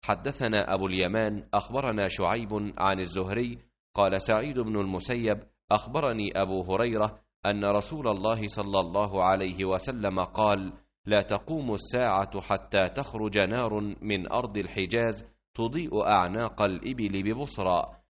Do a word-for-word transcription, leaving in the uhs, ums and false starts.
حدثنا أبو اليمان أخبرنا شعيب عن الزهري قال سعيد بن المسيب أخبرني أبو هريرة أن رسول الله صلى الله عليه وسلم قال: لا تقوم الساعة حتى تخرج نار من أرض الحجاز تضيء أعناق الإبل ببصرى،